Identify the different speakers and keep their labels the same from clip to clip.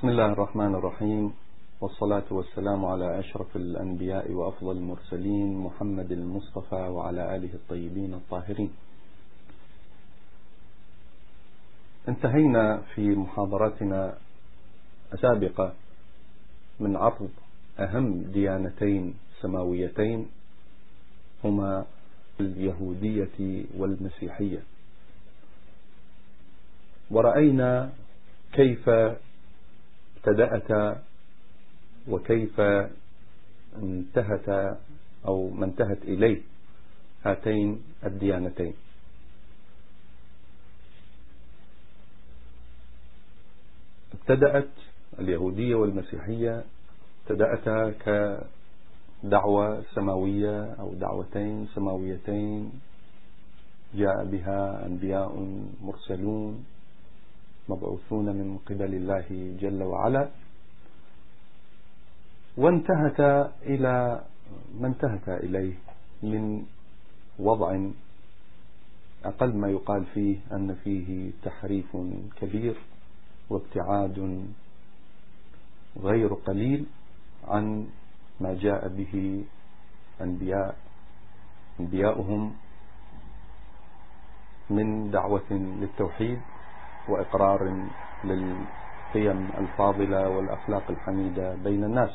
Speaker 1: بسم الله الرحمن الرحيم، والصلاة والسلام على أشرف الأنبياء وأفضل المرسلين محمد المصطفى وعلى آله الطيبين الطاهرين. انتهينا في محاضراتنا السابقة من عرض أهم ديانتين سماويتين هما اليهودية والمسيحية، ورأينا كيف ابتدأتا وكيف انتهت أو ما انتهت إليه هاتين الديانتين. ابتدأت اليهودية والمسيحية ابتدأتا كدعوة سماوية أو دعوتين سماويتين جاء بها أنبياء مرسلون مبعوثون من قبل الله جل وعلا، وانتهت إلى ما انتهت إليه من وضع أقل ما يقال فيه أن فيه تحريف كبير وابتعاد غير قليل عن ما جاء به أنبياؤهم من دعوة للتوحيد وإقرار للقيم الفاضلة والأخلاق الحميدة بين الناس.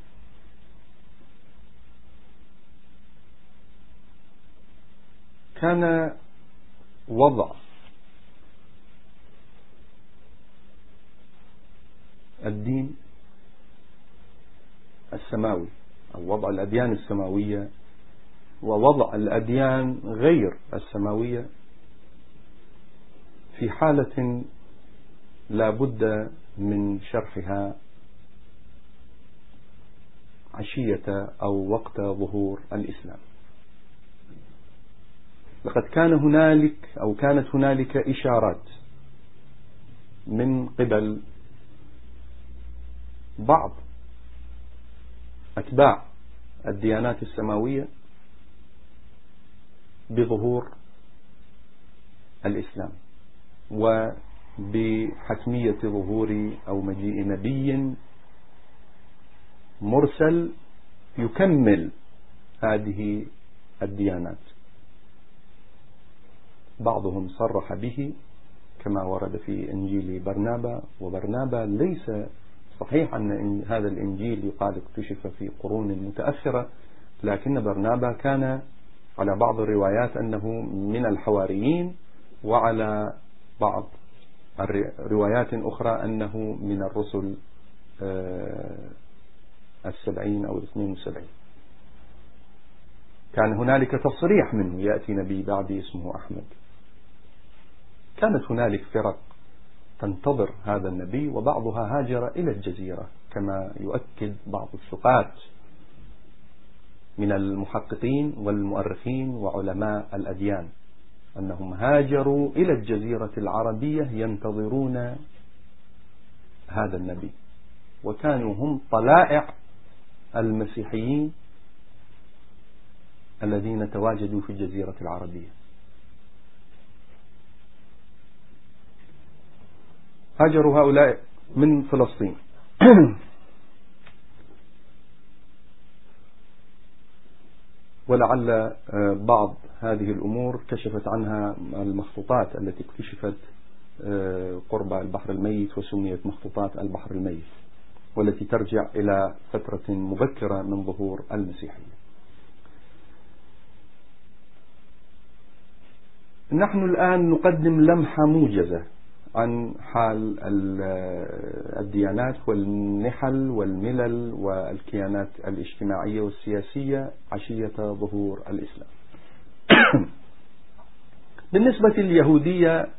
Speaker 1: كان وضع الدين السماوي أو وضع الأديان السماوية ووضع الأديان غير السماوية في حالة لا بد من شرحها عشية أو وقت ظهور الإسلام. لقد كانت هنالك إشارات من قبل بعض أتباع الديانات السماوية بظهور الإسلام وبحتمية ظهور أو مجيء نبي مرسل يكمل هذه الديانات. بعضهم صرح به كما ورد في إنجيل برنابا، وبرنابا ليس صحيح أن هذا الإنجيل يقال اكتشف في قرون متأخرة، لكن برنابا كان على بعض الروايات أنه من الحواريين، وعلى بعض الروايات أخرى أنه من الرسل 70 أو 72. كان هنالك تصريح منه يأتي نبي بعدي اسمه أحمد. كانت هنالك فرق تنتظر هذا النبي، وبعضها هاجر إلى الجزيرة كما يؤكد بعض الثقات من المحققين والمؤرخين وعلماء الأديان أنهم هاجروا إلى الجزيرة العربية ينتظرون هذا النبي، وكانوا هم طلائع المسيحيين الذين تواجدوا في الجزيرة العربية. هاجروا هؤلاء من فلسطين ولعل بعض هذه الأمور كشفت عنها المخطوطات التي اكتشفت قرب البحر الميت وسميت مخطوطات البحر الميت، والتي ترجع إلى فترة مبكرة من ظهور المسيحية. نحن الآن نقدم لمحة موجزة عن حال الديانات والنحل والملل والكيانات الاجتماعية والسياسية عشية ظهور الإسلام. بالنسبة لليهودية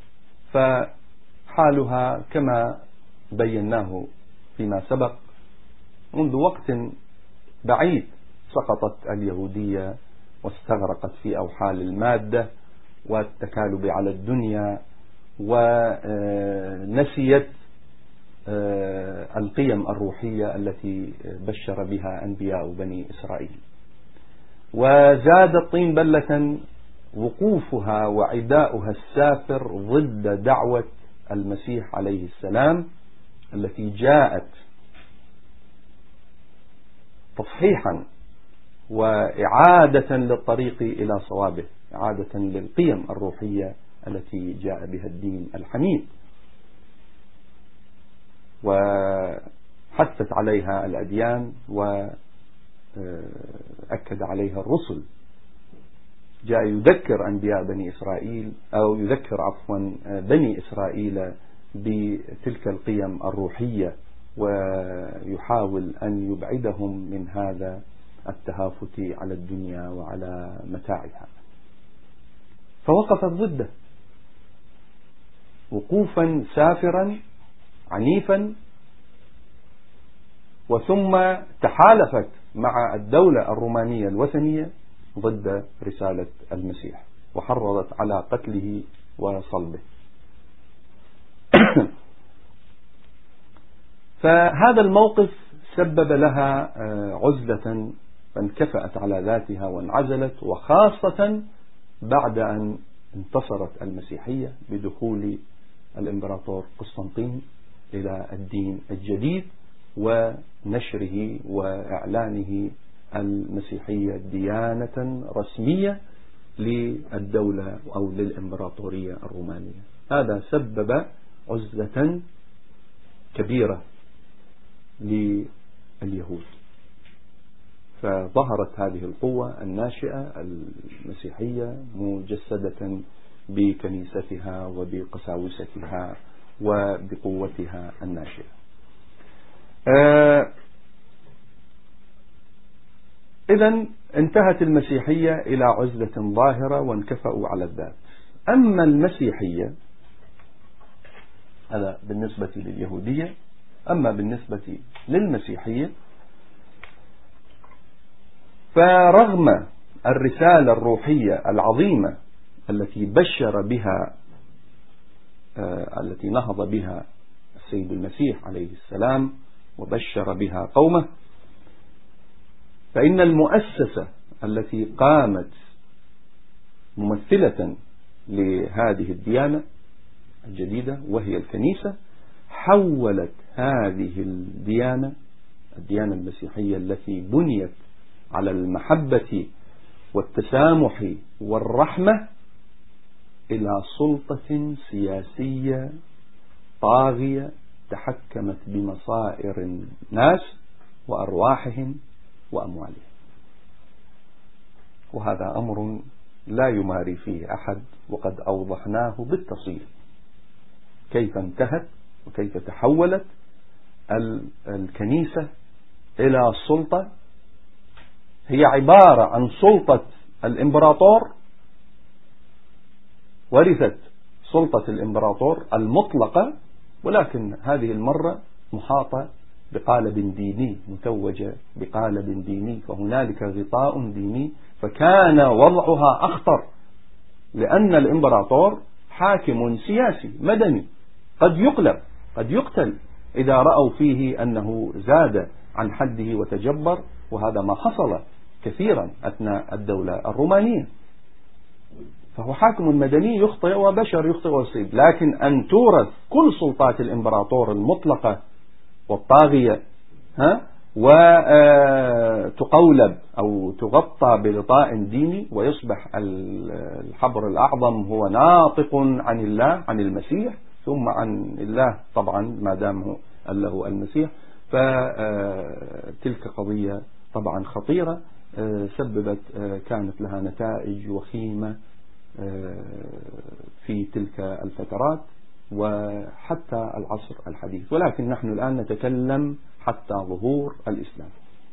Speaker 1: فحالها كما بيناه فيما سبق، منذ وقت بعيد سقطت اليهودية واستغرقت في أوحال المادة والتكالب على الدنيا، ونسيت القيم الروحية التي بشر بها أنبياء بني إسرائيل. وزاد الطين بلة وقوفها وعداؤها السافر ضد دعوة المسيح عليه السلام التي جاءت تصحيحا وإعادة للطريق إلى صوابه، إعادة للقيم الروحية التي جاء بها الدين الحنيف، وحثت عليها الأديان وأكد عليها الرسل. جاء يذكر أنبياء بني إسرائيل أو يذكر بني إسرائيل بتلك القيم الروحية، ويحاول أن يبعدهم من هذا التهافت على الدنيا وعلى متاعها، فوقفت ضده وقوفا سافرا عنيفا، وثم تحالفت مع الدولة الرومانية الوثنية ضد رسالة المسيح وحرضت على قتله وصلبه. فهذا الموقف سبب لها عزلة، فانكفأت على ذاتها وانعزلت، وخاصة بعد أن انتصرت المسيحية بدخول الإمبراطور قسطنطين إلى الدين الجديد ونشره وإعلانه المسيحية ديانة رسمية للدولة أو للإمبراطورية الرومانية. هذا سبب عزلة كبيرة لليهود، فظهرت هذه القوة الناشئة المسيحية مجسدة بكنيستها وبقساوستها وبقوتها الناشئة. إذن انتهت المسيحية إلى عزلة ظاهرة وانكفأوا على الذات. أما المسيحية، هذا بالنسبة لليهودية، أما بالنسبة للمسيحية فرغم الرسالة الروحية العظيمة التي بشر بها التي نهض بها السيد المسيح عليه السلام وبشر بها قومه، فإن المؤسسة التي قامت ممثلة لهذه الديانة الجديدة وهي الكنيسة حولت هذه الديانة المسيحية التي بنيت على المحبة والتسامح والرحمة إلى سلطة سياسية طاغية تحكمت بمصائر الناس وأرواحهم وأموالهم. وهذا أمر لا يماري فيه أحد، وقد أوضحناه بالتفصيل كيف انتهت وكيف تحولت الكنيسة إلى سلطة هي عبارة عن سلطة الإمبراطور، ورثت سلطة الإمبراطور المطلقة، ولكن هذه المرة محاطة بقالب ديني، متوجة بقالب ديني، فهنالك غطاء ديني، فكان وضعها أخطر، لأن الإمبراطور حاكم سياسي مدني قد يقلب قد يقتل إذا رأوا فيه أنه زاد عن حده وتجبر، وهذا ما حصل كثيرا أثناء الدولة الرومانية. فهو حاكم مدني يخطئ وبشر يخطئ ويصيب، لكن أن تورث كل سلطات الإمبراطور المطلقة والطاغية وتقولب أو تغطى بغطاء ديني، ويصبح الحبر الأعظم هو ناطق عن الله، عن المسيح، ثم عن الله طبعا ما دام له المسيح. فتلك قضية طبعا خطيرة سببت كانت لها نتائج وخيمة في تلك الفترات وحتى العصر الحديث، ولكن نحن الآن نتكلم حتى ظهور الإسلام.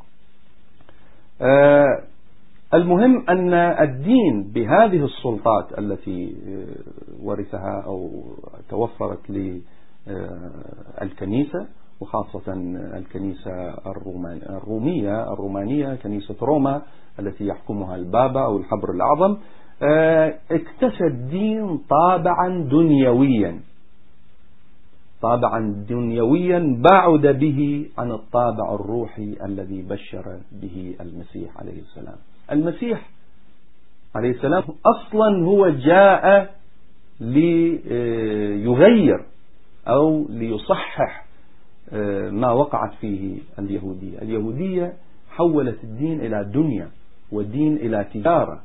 Speaker 1: المهم أن الدين بهذه السلطات التي ورثها أو توفرت للكنيسة، وخاصة الكنيسة الرومانية كنيسة روما التي يحكمها البابا أو الحبر الأعظم، اكتسى الدين طابعا دنيويا بعد به عن الطابع الروحي الذي بشر به المسيح عليه السلام. المسيح عليه السلام أصلا هو جاء ليغير أو ليصحح ما وقعت فيه اليهودية. اليهودية حولت الدين إلى دنيا والدين إلى تجارة،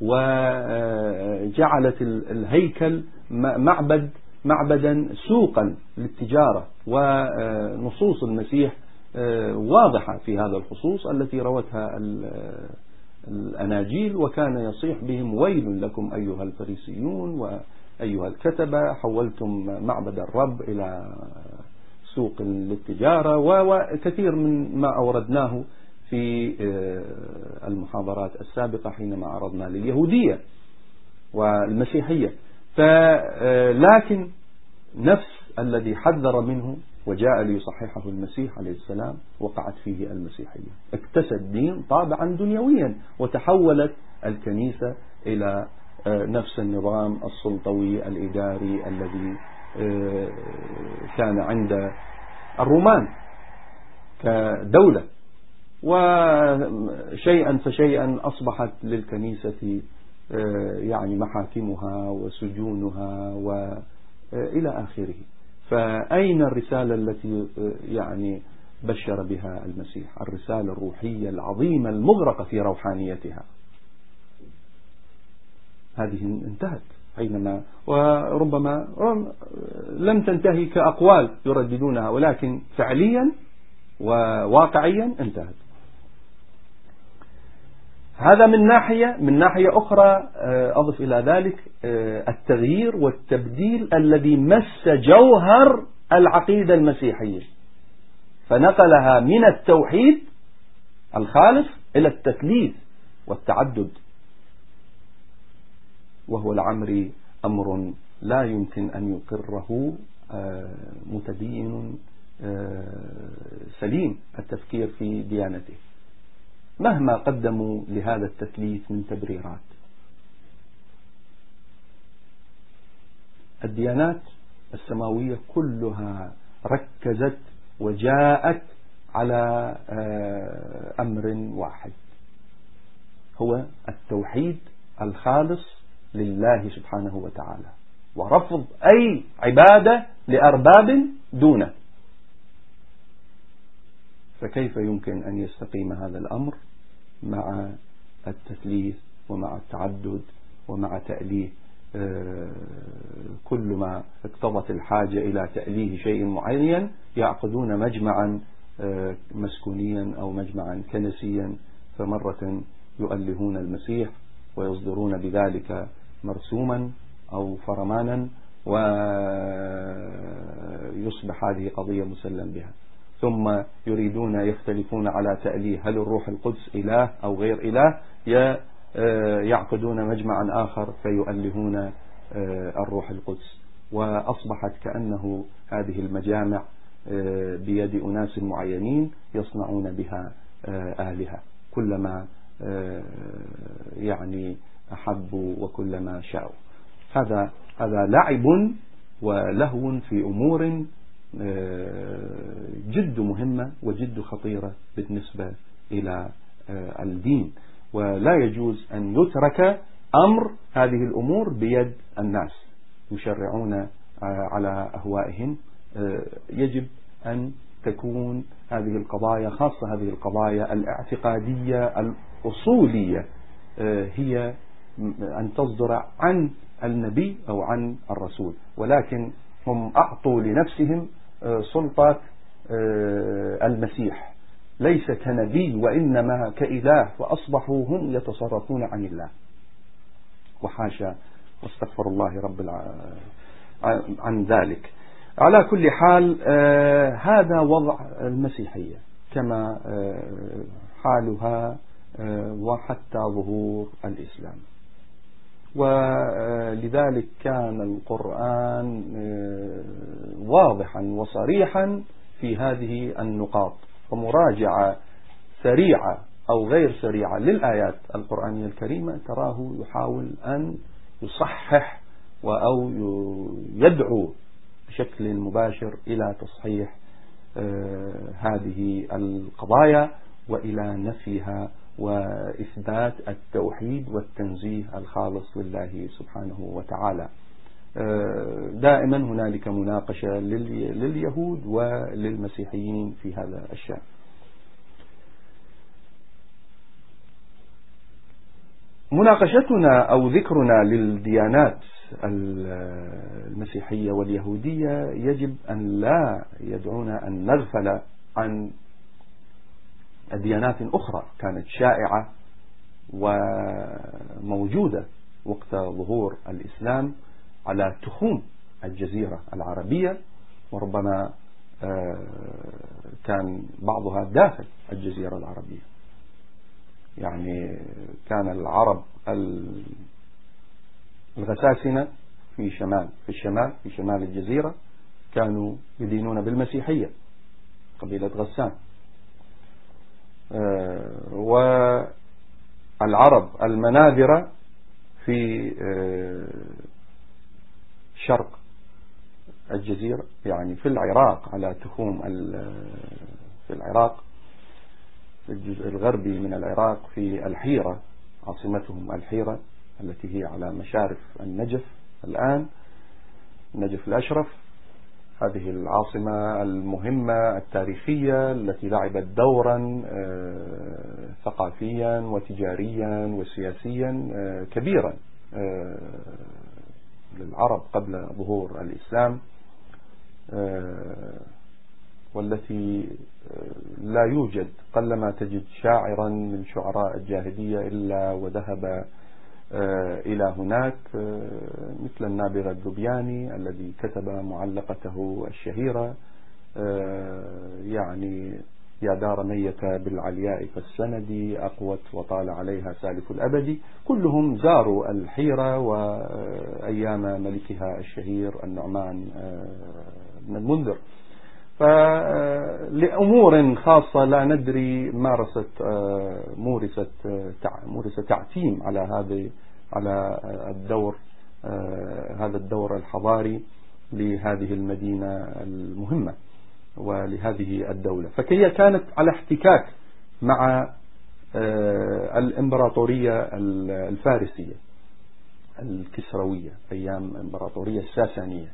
Speaker 1: وجعلت الهيكل معبدا سوقا للتجارة. ونصوص المسيح واضحة في هذا الخصوص التي روتها الأناجيل، وكان يصيح بهم: ويل لكم أيها الفريسيون وأيها الكتبة، حولتم معبد الرب إلى سوق للتجارة، وكثير من ما أوردناه في المحاضرات السابقة حينما عرضنا لليهودية والمسيحية. لكن نفس الذي حذر منه وجاء ليصححه المسيح عليه السلام وقعت فيه المسيحية. اكتسى الدين طابعا دنيويا، وتحولت الكنيسة إلى نفس النظام السلطوي الإداري الذي كان عند الرومان كدولة، وشيئا فشيئا أصبحت للكنيسة يعني محاكمها وسجونها وإلى آخره. فأين الرسالة التي يعني بشر بها المسيح، الرسالة الروحية العظيمة المغرقة في روحانيتها؟ هذه انتهت حينما، وربما لم تنتهي كأقوال يرددونها، ولكن فعليا وواقعيا انتهت. هذا من ناحية. من ناحية أخرى أضف إلى ذلك التغيير والتبديل الذي مس جوهر العقيدة المسيحية، فنقلها من التوحيد الخالص إلى التثليث والتعدد، وهو العمر أمر لا يمكن أن يقره متدين سليم التفكير في ديانته مهما قدموا لهذا التثليث من تبريرات. الديانات السماوية كلها ركزت وجاءت على أمر واحد، هو التوحيد الخالص لله سبحانه وتعالى، ورفض أي عبادة لأرباب دونه. فكيف يمكن أن يستقيم هذا الأمر مع التثليث ومع التعدد ومع تأليه كل ما اقتضت الحاجة إلى تأليه شيء معين؟ يعقدون مجمعا مسكونيا أو مجمعا كنسيا، فمرة يؤلهون المسيح ويصدرون بذلك مرسوما أو فرمانا، ويصبح هذه قضية مسلم بها. ثم يريدون يختلفون على تأليه، هل الروح القدس إله أو غير إله؟ يعقدون مجمعا آخر فيؤلهون الروح القدس، وأصبحت كأنه هذه المجامع بيد أناس معينين يصنعون بها آلهة كلما يعني أحبوا وكلما شاءوا. هذا لعب ولهو في أمور جد مهمة وجد خطيرة بالنسبة إلى الدين، ولا يجوز أن يترك أمر هذه الأمور بيد الناس يشرعون على أهوائهم. يجب أن تكون هذه القضايا، خاصة هذه القضايا الاعتقادية الأصولية، هي أن تصدر عن النبي أو عن الرسول، ولكن هم أعطوا لنفسهم سلطة المسيح، ليس كنبي وإنما كإله، وأصبحوا هم يتصرفون عن الله، وحاشا واستغفر الله عن ذلك. على كل حال هذا وضع المسيحية كما حالها وحتى ظهور الإسلام، ولذلك كان القرآن واضحا وصريحا في هذه النقاط، ومراجعة سريعة أو غير سريعة للآيات القرآنية الكريمة تراه يحاول أن يصحح أو يدعو بشكل مباشر إلى تصحيح هذه القضايا وإلى نفيها وإثبات التوحيد والتنزيه الخالص لله سبحانه وتعالى. دائما هنالك مناقشة لليهود وللمسيحيين في هذا الشأن. مناقشتنا أو ذكرنا للديانات المسيحية واليهودية يجب أن لا يدعونا أن نغفل عن ديانات أخرى كانت شائعة وموجودة وقت ظهور الإسلام على تخوم الجزيرة العربية، وربما كان بعضها داخل الجزيرة العربية. يعني كان العرب الغساسنة في شمال الجزيرة كانوا يدينون بالمسيحية، قبيلة غسان. والعرب المناذرة في شرق الجزيرة، يعني في العراق، على تخوم في العراق، في الجزء الغربي من العراق، في الحيرة، عاصمتهم الحيرة التي هي على مشارف النجف الآن، النجف الأشرف. هذه العاصمة المهمة التاريخية التي لعبت دورا ثقافيا وتجاريا وسياسيا كبيرا للعرب قبل ظهور الإسلام، والتي لا يوجد، قلما تجد شاعرا من شعراء الجاهلية إلا وذهب إلى هناك، مثل النابغة الذبياني الذي كتب معلقته الشهيرة يعني يا دار ميت بالعلياء فالسندي أقوت وطال عليها سالف الأبد. كلهم زاروا الحيرة وأيام ملكها الشهير النعمان بن المنذر. فلأمور خاصة لا ندري مورست تعتيم على هذا الدور الحضاري لهذه المدينة المهمة ولهذه الدولة. فهي كانت على احتكاك مع الإمبراطورية الفارسية الكسروية أيام الإمبراطورية الساسانية.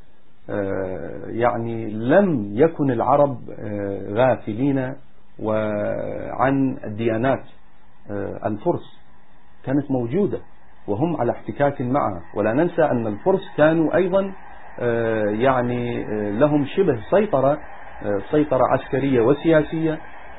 Speaker 1: يعني لم يكن العرب غافلين عن ديانات الفرس، كانت موجودة وهم على احتكاك معها. ولا ننسى أن الفرس كانوا أيضا يعني لهم شبه سيطرة عسكرية وسياسية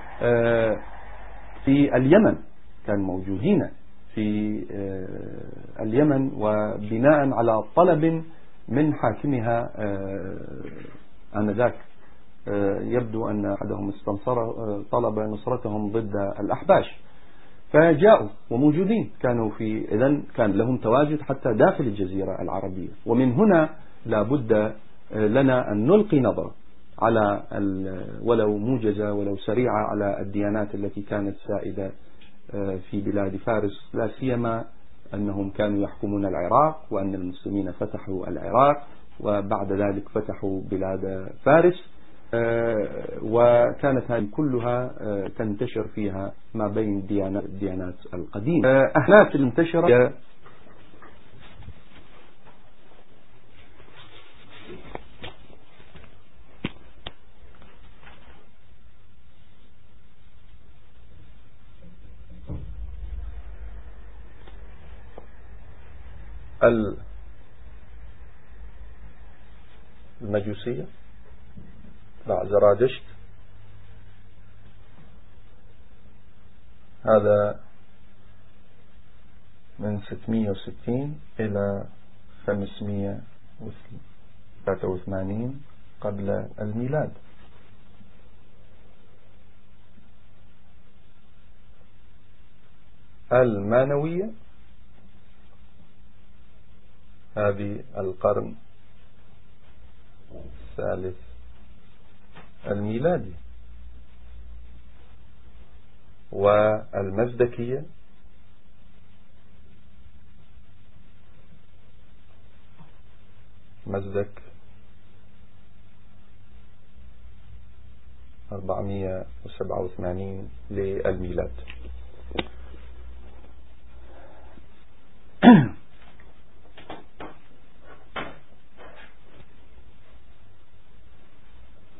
Speaker 1: في اليمن، كانوا موجودين في اليمن، وبناء على طلب من حاكمها آنذاك يبدو أن أحدهم طلب نصرتهم ضد الأحباش، فجاءوا وموجودين كانوا إذن كان لهم تواجد حتى داخل الجزيرة العربية. ومن هنا لا بد لنا أن نلقي نظرة على ولو موجزة ولو سريعة على الديانات التي كانت سائدة في بلاد فارس، لا سيما أنهم كانوا يحكمون العراق، وأن المسلمين فتحوا العراق وبعد ذلك فتحوا بلاد فارس، وكانت هذه كلها تنتشر فيها ما بين الديانات القديمة. أهنات المنتشرة المجوسية، زرادشت، هذا من 660 إلى 583 قبل الميلاد. المانوية هذه القرن الثالث الميلادي. والمزدكية مزدك 487 للميلاد.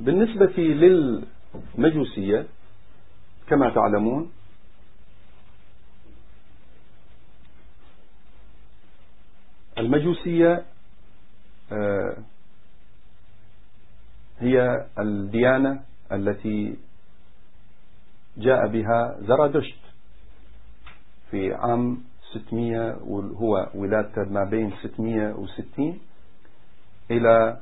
Speaker 1: بالنسبة للمجوسية كما تعلمون المجوسية هي الديانة التي جاء بها زرادشت في عام 600، وهو ولادته ما بين 660 إلى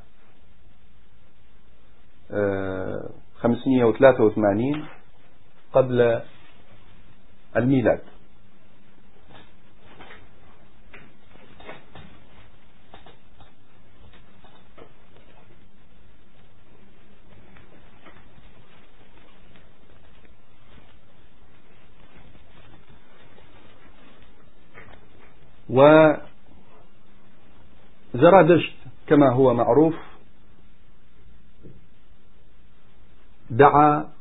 Speaker 1: 583 قبل الميلاد. وزرادشت كما هو معروف دعا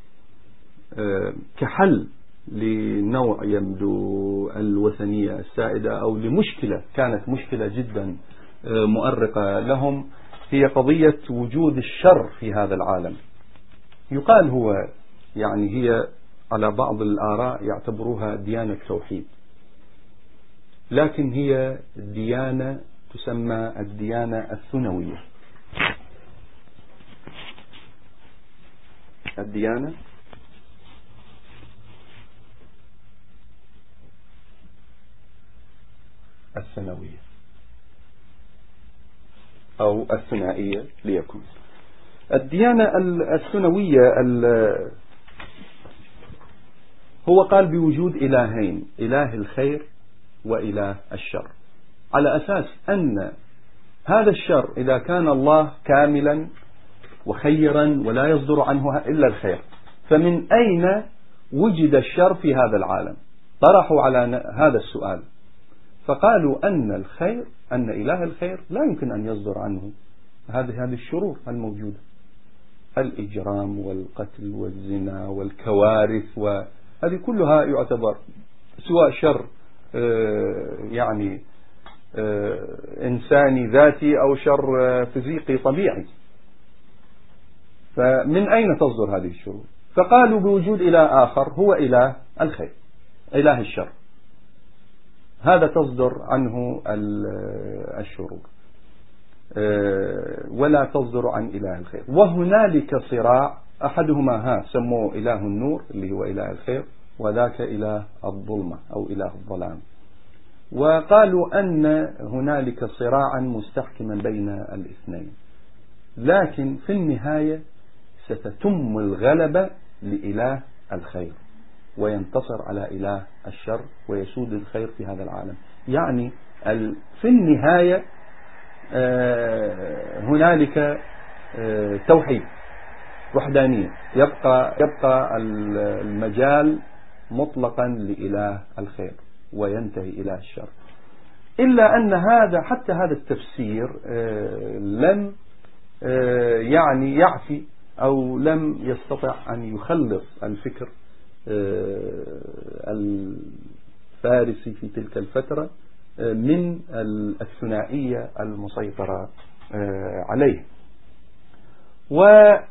Speaker 1: كحل لنوع يبدو الوثنية السائدة أو لمشكلة كانت مشكلة جدا مؤرقة لهم، هي قضية وجود الشر في هذا العالم. يقال هو يعني هي على بعض الآراء يعتبروها ديانة توحيد، لكن هي ديانة تسمى الديانة الثنوية. الديانة الثانوية أو الثنائية ليكن. الديانة الثانوية هو قال بوجود إلهين، إله الخير وإله الشر، على أساس أن هذا الشر إذا كان الله كاملا وخيرا ولا يصدر عنه إلا الخير، فمن أين وجد الشر في هذا العالم؟ طرحوا على هذا السؤال فقالوا أن الخير، أن إله الخير لا يمكن أن يصدر عنه هذه الشرور الموجودة، الإجرام والقتل والزنا والكوارث، وهذه كلها يعتبر سواء شر يعني إنساني ذاتي أو شر فيزيقي طبيعي، فمن أين تصدر هذه الشرور؟ فقالوا بوجود إله آخر هو إله الخير، إله الشر، هذا تصدر عنه الشرور ولا تصدر عن إله الخير. وهنالك صراع، أحدهما سموه إله النور اللي هو إله الخير، وذاك إله الظلمة أو إله الظلام. وقالوا أن هنالك صراعا مستحكما بين الاثنين، لكن في النهاية ستتم الغلبة لإله الخير وينتصر على إله الشر ويسود الخير في هذا العالم. يعني في النهاية هنالك توحيد، وحدانية، يبقى المجال مطلقا لإله الخير وينتهي إله الشر. إلا أن حتى هذا التفسير لم يعني يعفي أو لم يستطع أن يخلص الفكر الفارسي في تلك الفترة من الثنائية المسيطرة عليه. وبقيت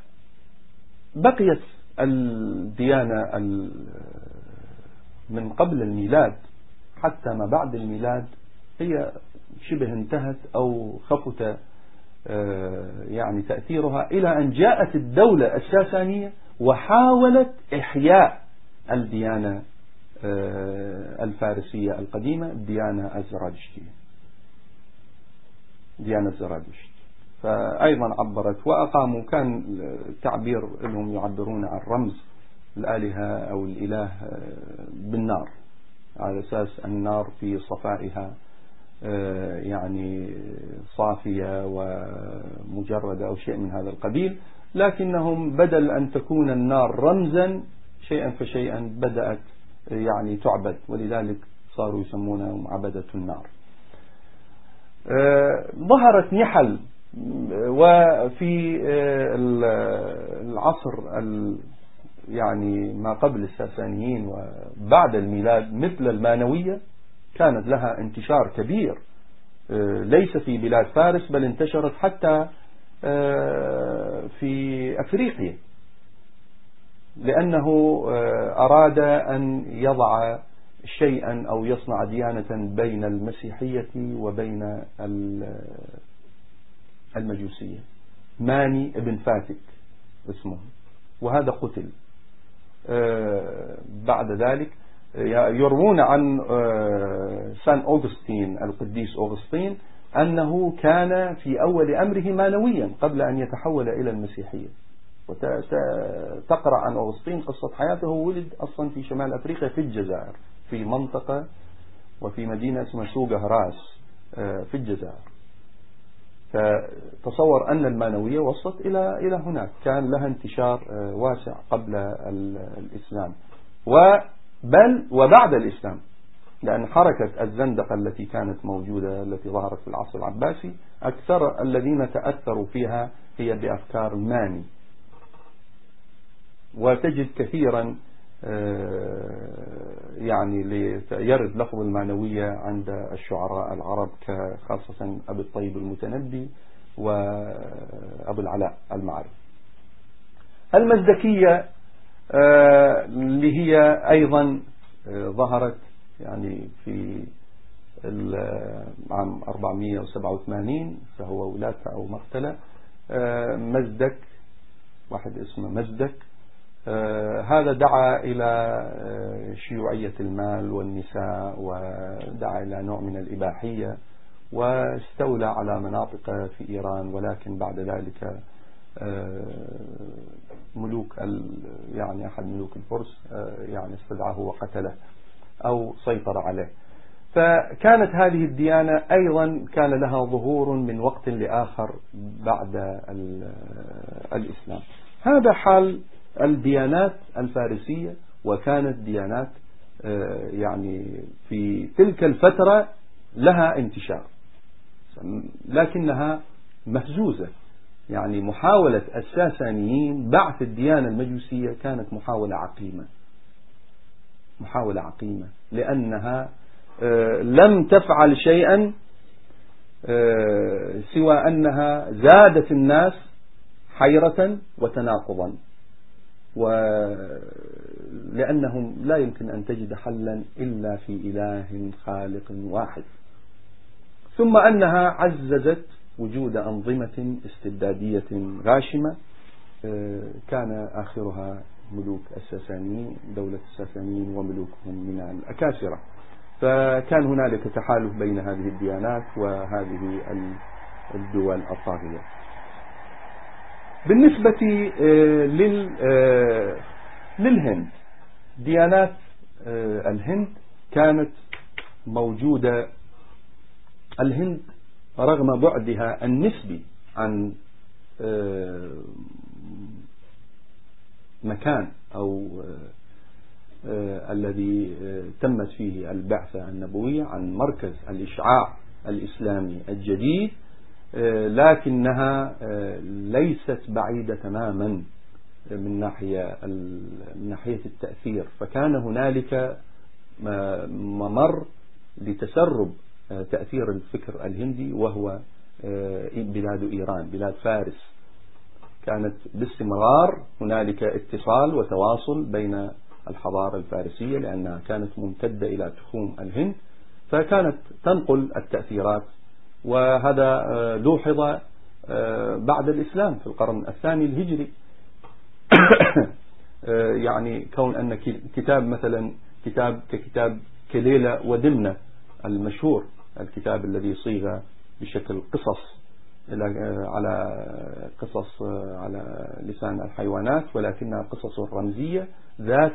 Speaker 1: الديانة من قبل الميلاد حتى ما بعد الميلاد هي شبه انتهت أو خفت يعني تأثيرها، إلى أن جاءت الدولة الساسانية وحاولت إحياء الديانة الفارسية القديمة، الديانة الزرادشتية، ديانة الزرادشت. فأيضا عبرت وأقاموا، كان تعبير لهم يعبرون عن رمز الآلهة أو الإله بالنار، على أساس النار في صفائها يعني صافية ومجردة أو شيء من هذا القبيل، لكنهم بدل أن تكون النار رمزا شيئا فشيئا بدأت يعني تعبد، ولذلك صاروا يسمونهم عبدة النار. ظهرت نحل، وفي العصر يعني ما قبل الساسانيين وبعد الميلاد مثل المانوية كانت لها انتشار كبير، ليس في بلاد فارس بل انتشرت حتى في أفريقيا، لأنه أراد أن يضع شيئا أو يصنع ديانة بين المسيحية وبين المجوسية. ماني ابن فاتك اسمه، وهذا قتل. بعد ذلك يروون عن سان أوغسطين القديس أوغسطين أنه كان في أول أمره مانويا قبل أن يتحول إلى المسيحية. وتقرأ عن أوغسطين قصة حياته. ولد أصلا في شمال أفريقيا في الجزائر، في منطقة وفي مدينة اسمها سوق هراس في الجزائر. فتصور أن المانوية وصلت إلى هناك، كان لها انتشار واسع قبل الإسلام بل وبعد الإسلام، لأن حركة الزندقة التي كانت موجودة التي ظهرت في العصر العباسي أكثر الذين تأثروا فيها هي بأفكار ماني. وتجد كثيرا يعني يرد لفظ المانوية عند الشعراء العرب خاصة أبي الطيب المتنبي وأبو العلاء المعري. المزدكية اللي هي أيضا ظهرت يعني في عام 487، فهو ولادة أو مقتلة مزدك، واحد اسمه مزدك. هذا دعا إلى شيوعية المال والنساء، ودعا إلى نوع من الإباحية، واستولى على مناطق في إيران. ولكن بعد ذلك ملوك يعني أحد ملوك الفرس يعني استدعاه وقتله أو سيطر عليه. فكانت هذه الديانة أيضا كان لها ظهور من وقت لآخر بعد الإسلام. هذا حال الديانات الفارسية. وكانت ديانات يعني في تلك الفترة لها انتشار، لكنها مهزوزة. يعني محاولة الساسانيين بعث الديانة المجوسية كانت محاولة عقيمة، لأنها لم تفعل شيئا سوى أنها زادت الناس حيرة وتناقضا، ولأنهم لا يمكن أن تجد حلا إلا في إله خالق واحد. ثم أنها عززت وجود أنظمة استبدادية غاشمة كان آخرها ملوك الساسانيين، دولة الساسانيين وملوكهم من الأكاسرة. فكان هنالك تحالف بين هذه الديانات وهذه الدول الطاغية. بالنسبة للهند، ديانات الهند كانت موجودة. الهند رغم بعدها النسبي عن مكان أو الذي تمت فيه البعثة النبوية، عن مركز الإشعاع الإسلامي الجديد، لكنها ليست بعيدة تماما من ناحية التأثير. فكان هنالك ممر لتسرب تأثير الفكر الهندي، وهو بلاد إيران، بلاد فارس. كانت باستمرار هنالك اتصال وتواصل بين الحضارة الفارسية، لأنها كانت ممتدة إلى تخوم الهند، فكانت تنقل التأثيرات. وهذا لوحظ بعد الإسلام في القرن الثاني الهجري. يعني كون أن كتاب مثلا كتاب كليلة ودمنة المشهور، الكتاب الذي صيغ بشكل قصص على لسان الحيوانات، ولكنها قصص رمزية ذات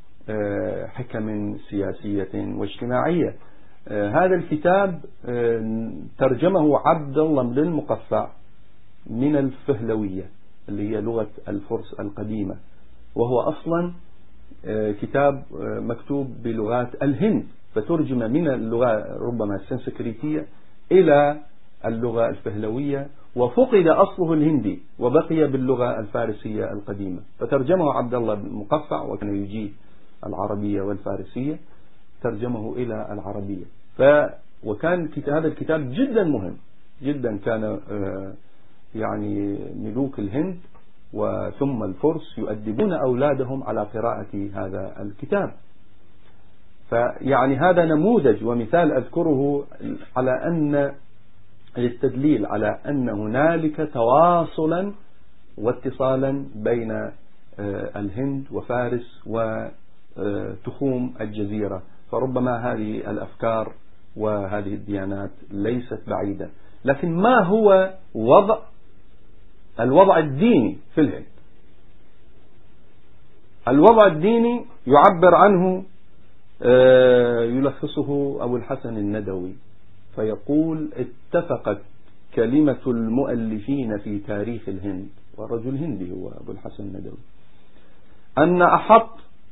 Speaker 1: حكم سياسية واجتماعية. هذا الكتاب ترجمه عبد الله بن المقفع من الفهلوية اللي هي لغة الفرس القديمة، وهو أصلا كتاب مكتوب بلغات الهند، فترجم من اللغة ربما السنسكريتية إلى اللغة الفهلوية، وفقد أصله الهندي وبقي باللغة الفارسية القديمة، فترجمه عبد الله بن المقفع، وكان يجيد العربية والفارسية، ترجمه إلى العربية. وكان هذا الكتاب جدا مهم جدا، كان يعني ملوك الهند وثم الفرس يؤدبون أولادهم على قراءة هذا الكتاب. فيعني هذا نموذج ومثال أذكره على أن للتدليل على أن هنالك تواصلا واتصالا بين الهند وفارس وتخوم الجزيرة. فربما هذه الأفكار وهذه الديانات ليست بعيدة. لكن ما هو الوضع الديني في الهند؟ الوضع الديني يعبر عنه يلخصه أبو الحسن الندوي فيقول: اتفقت كلمة المؤلفين في تاريخ الهند، والرجل هندي هو أبو الحسن الندوي، أن أحط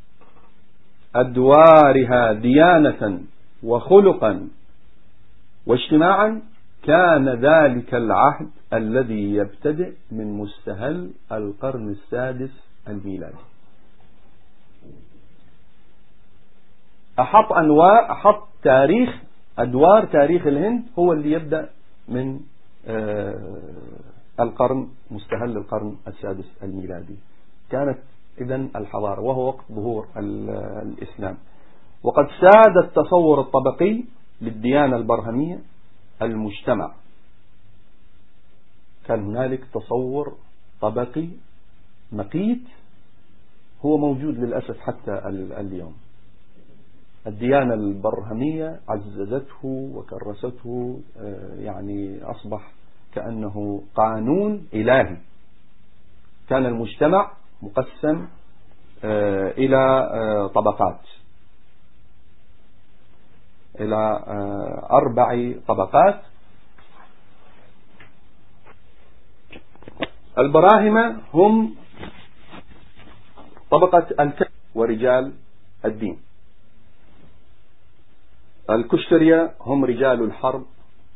Speaker 1: أدوارها ديانة وخلقا واجتماعا كان ذلك العهد الذي يبتدئ من مستهل القرن السادس الميلادي. أحط أدوار تاريخ الهند هو اللي يبدأ من مستهل القرن السادس الميلادي. كانت إذن الحضارة، وهو وقت ظهور الإسلام. وقد ساد التصور الطبقي للديانة البرهمية المجتمع. كان هنالك تصور طبقي مقيت هو موجود للأسف حتى اليوم. الديانة البرهمية عززته وكرسته، يعني أصبح كأنه قانون إلهي. كان المجتمع مقسم إلى طبقات، إلى 4 طبقات. البراهمة هم طبقة الكهنة ورجال الدين. الكشترية هم رجال الحرب،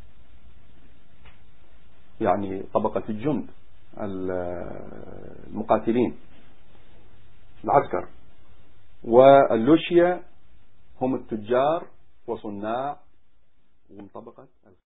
Speaker 1: يعني طبقة الجند المقاتلين العسكر. واللوشيا هم التجار وصناع ومن طبقة